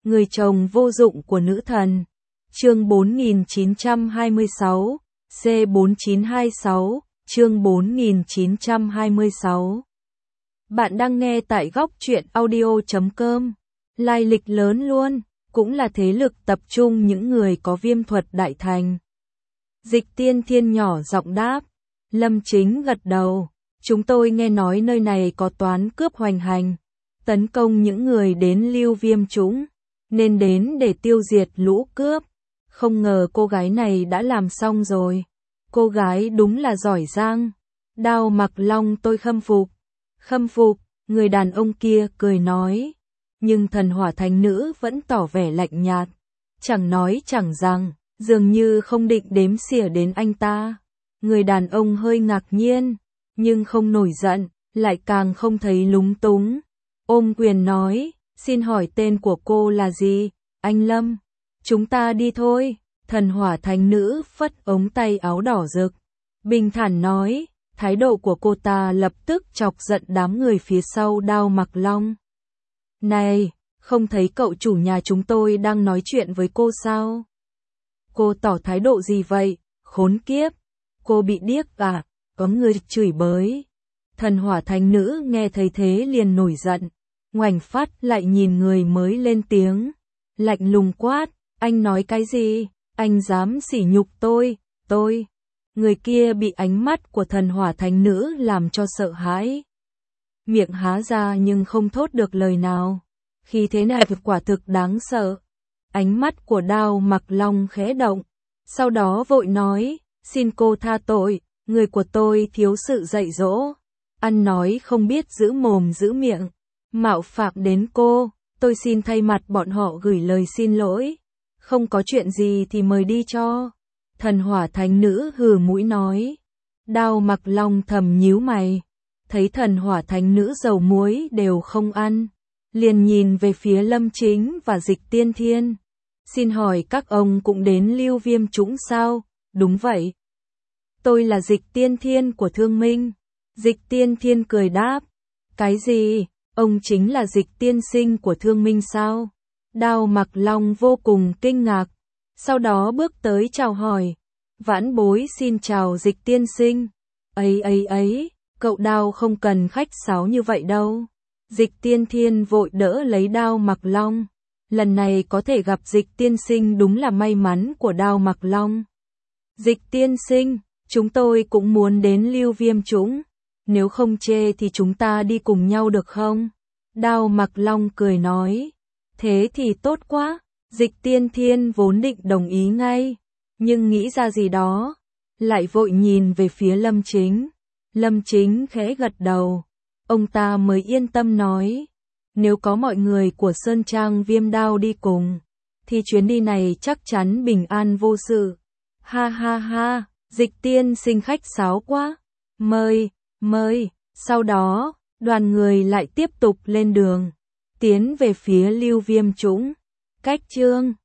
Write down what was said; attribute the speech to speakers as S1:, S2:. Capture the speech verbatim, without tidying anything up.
S1: Người chồng vô dụng của nữ thần. Chương bốn nghìn chín trăm hai mươi sáu, C bốn chín hai sáu, chương bốn nghìn chín trăm hai mươi sáu. Bạn đang nghe tại góc truyện audio chấm com. Lai lịch lớn luôn, cũng là thế lực tập trung những người có viêm thuật đại thành. Dịch Tiên Thiên nhỏ giọng đáp. Lâm Chính gật đầu. Chúng tôi nghe nói nơi này có toán cướp hoành hành, tấn công những người đến Lưu Viêm Trũng, nên đến để tiêu diệt lũ cướp. Không ngờ cô gái này đã làm xong rồi. Cô gái đúng là giỏi giang. Đao Mặc Long tôi khâm phục. Khâm phục, người đàn ông kia cười nói. Nhưng thần hỏa thánh nữ vẫn tỏ vẻ lạnh nhạt. Chẳng nói chẳng rằng, dường như không định đếm xỉa đến anh ta. Người đàn ông hơi ngạc nhiên, nhưng không nổi giận, lại càng không thấy lúng túng. Ôm quyền nói, xin hỏi tên của cô là gì, anh Lâm? Chúng ta đi thôi. Thần hỏa thánh nữ phất ống tay áo đỏ rực. Bình thản nói, thái độ của cô ta lập tức chọc giận đám người phía sau Đao Mặc Long. Này, không thấy cậu chủ nhà chúng tôi đang nói chuyện với cô sao? Cô tỏ thái độ gì vậy, khốn kiếp? Cô bị điếc à? Có người chửi bới. Thần hỏa thánh nữ nghe thấy thế liền nổi giận. Ngoảnh phát lại nhìn người mới lên tiếng. Lạnh lùng quát, anh nói cái gì? Anh dám sỉ nhục tôi, tôi. Người kia bị ánh mắt của thần hỏa thánh nữ làm cho sợ hãi. Miệng há ra nhưng không thốt được lời nào. Khi thế này quả thực đáng sợ. Ánh mắt của Đao Mặc Long khẽ động. Sau đó vội nói, xin cô tha tội, người của tôi thiếu sự dạy dỗ. Ăn nói không biết giữ mồm giữ miệng. Mạo phạm đến cô, tôi xin thay mặt bọn họ gửi lời xin lỗi. Không có chuyện gì thì mời đi cho. Thần hỏa thánh nữ hừ mũi nói. Đao Mặc Long thầm nhíu mày. Thấy thần hỏa thánh nữ dầu muối đều không ăn. Liền nhìn về phía Lâm Chính và Dịch Tiên Thiên. Xin hỏi các ông cũng đến Lưu Viêm Trũng sao? Đúng vậy. Tôi là Dịch Tiên Thiên của Thương Minh. Dịch Tiên Thiên cười đáp. Cái gì? Ông chính là Dịch tiên sinh của Thương Minh sao? Đao Mặc Long vô cùng kinh ngạc. Sau đó bước tới chào hỏi. Vãn bối xin chào Dịch tiên sinh. Ấy ấy ấy, cậu Đao không cần khách sáo như vậy đâu. Dịch Tiên Thiên vội đỡ lấy Đao Mặc Long. Lần này có thể gặp Dịch tiên sinh đúng là may mắn của Đao Mặc Long. Dịch tiên sinh, chúng tôi cũng muốn đến Lưu Viêm Trũng. Nếu không chê thì chúng ta đi cùng nhau được không? Đao Mặc Long cười nói. Thế thì tốt quá. Dịch Tiên Thiên vốn định đồng ý ngay. Nhưng nghĩ ra gì đó. Lại vội nhìn về phía Lâm Chính. Lâm Chính khẽ gật đầu. Ông ta mới yên tâm nói. Nếu có mọi người của Sơn Trang Viêm Đao đi cùng. Thì chuyến đi này chắc chắn bình an vô sự. Ha ha ha. Dịch tiên sinh khách sáo quá. Mời. Mời, sau đó, đoàn người lại tiếp tục lên đường, tiến về phía Lưu Viêm Trũng. Cách chương